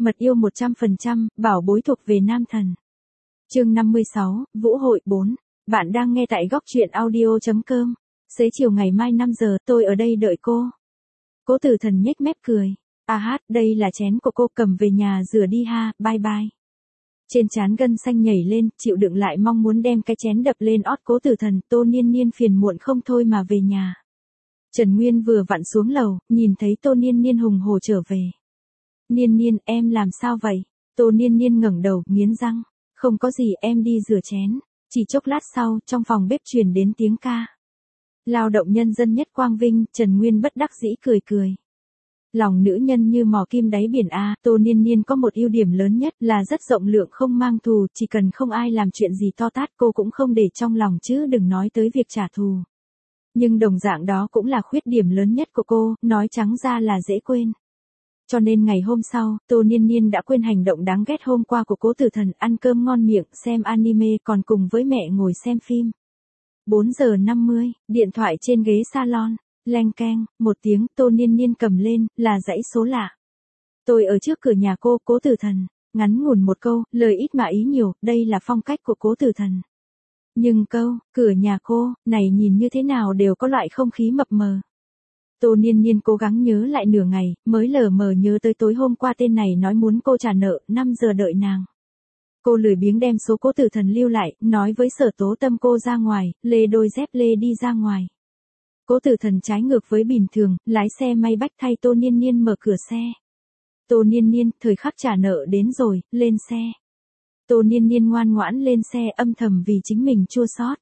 Mật yêu 100%, bảo bối thuộc về nam thần. Chương 56, Vũ hội 4. Bạn đang nghe tại góc truyện audio.com. Xế chiều ngày mai 5 giờ, tôi ở đây đợi cô. Cố Tử Thần nhếch mép cười. Đây là chén của cô, cầm về nhà rửa đi ha, bye bye. Trên trán gân xanh nhảy lên, chịu đựng lại mong muốn đem cái chén đập lên ót Cố Tử Thần. Tô Niên Niên phiền muộn không thôi mà về nhà. Trần Nguyên vừa vặn xuống lầu, nhìn thấy Tô Niên Niên hùng hổ trở về. Niên Niên, em làm sao vậy? Tô Niên Niên ngẩng đầu, nghiến răng. Không có gì, em đi rửa chén. Chỉ chốc lát sau, trong phòng bếp truyền đến tiếng ca. Lao động nhân dân nhất Quang Vinh, Trần Nguyên bất đắc dĩ cười cười. Lòng nữ nhân như mò kim đáy biển a. Tô Niên Niên có một ưu điểm lớn nhất là rất rộng lượng, không mang thù, chỉ cần không ai làm chuyện gì to tát cô cũng không để trong lòng, chứ đừng nói tới việc trả thù. Nhưng đồng dạng đó cũng là khuyết điểm lớn nhất của cô, nói trắng ra là dễ quên. Cho nên ngày hôm sau, Tô Niên Niên đã quên hành động đáng ghét hôm qua của Cố Tử Thần, ăn cơm ngon miệng, xem anime, còn cùng với mẹ ngồi xem phim. 4 giờ 50, điện thoại trên ghế salon, leng keng, một tiếng, Tô Niên Niên cầm lên, là dãy số lạ. Tôi ở trước cửa nhà cô, Cố Tử Thần. Ngắn ngủn một câu, lời ít mà ý nhiều, đây là phong cách của Cố Tử Thần. Nhưng câu, cửa nhà cô, này nhìn như thế nào đều có loại không khí mập mờ. Tô Niên Niên cố gắng nhớ lại nửa ngày, mới lờ mờ nhớ tới tối hôm qua tên này nói muốn cô trả nợ, 5 giờ đợi nàng. Cô lười biếng đem số Cố Tử Thần lưu lại, nói với Sở Tố Tâm cô ra ngoài, lê đôi dép lê đi ra ngoài. Cố Tử Thần trái ngược với bình thường, lái xe may bách thay Tô Niên Niên mở cửa xe. Tô Niên Niên, thời khắc trả nợ đến rồi, lên xe. Tô Niên Niên ngoan ngoãn lên xe, âm thầm vì chính mình chua xót.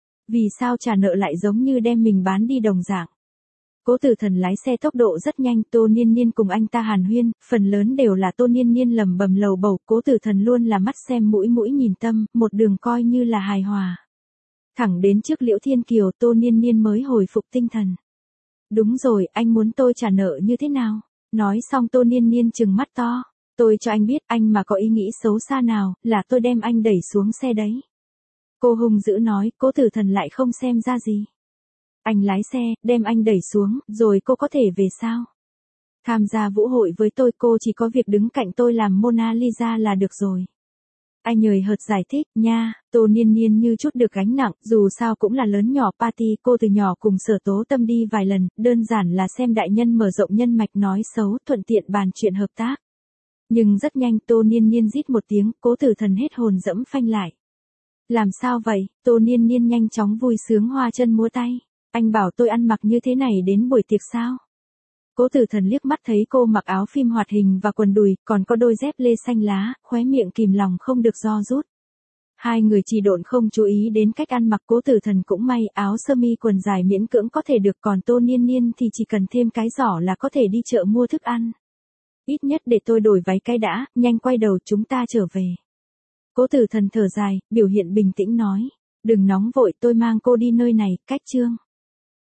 Vì sao trả nợ lại giống như đem mình bán đi đồng dạng. Cố Tử Thần lái xe tốc độ rất nhanh, Tô Niên Niên cùng anh ta hàn huyên, phần lớn đều là Tô Niên Niên lẩm bẩm lầu bầu, Cố Tử Thần luôn là mắt xem mũi mũi nhìn tâm, một đường coi như là hài hòa. Thẳng đến trước Liễu Thiên Kiều, Tô Niên Niên mới hồi phục tinh thần. Đúng rồi, anh muốn tôi trả nợ như thế nào? Nói xong Tô Niên Niên trừng mắt to. Tôi cho anh biết, anh mà có ý nghĩ xấu xa nào, là tôi đem anh đẩy xuống xe đấy. Cô hung dữ nói, Cố Tử Thần lại không xem ra gì. Anh lái xe, đem anh đẩy xuống, rồi cô có thể về sao? Tham gia vũ hội với tôi, cô chỉ có việc đứng cạnh tôi làm Mona Lisa là được rồi. Anh nhời hợt giải thích, nha. Tô Niên Niên như chút được gánh nặng, dù sao cũng là lớn nhỏ party, cô từ nhỏ cùng Sở Tố Tâm đi vài lần, đơn giản là xem đại nhân mở rộng nhân mạch nói xấu, thuận tiện bàn chuyện hợp tác. Nhưng rất nhanh Tô Niên Niên rít một tiếng, Cố Tử Thần hết hồn dẫm phanh lại. Làm sao vậy? Tô Niên Niên nhanh chóng vui sướng hoa chân múa tay. Anh bảo tôi ăn mặc như thế này đến buổi tiệc sao? Cố Tử Thần liếc mắt thấy cô mặc áo phim hoạt hình và quần đùi, còn có đôi dép lê xanh lá, khóe miệng kìm lòng không được ro rút. Hai người chỉ độn không chú ý đến cách ăn mặc. Cố Tử Thần cũng may, áo sơ mi quần dài miễn cưỡng có thể được, còn Tô Niên Niên thì chỉ cần thêm cái giỏ là có thể đi chợ mua thức ăn. Ít nhất để tôi đổi váy cái đã, nhanh quay đầu chúng ta trở về. Cố Tử Thần thở dài, biểu hiện bình tĩnh nói. Đừng nóng vội, tôi mang cô đi nơi này, cách Trương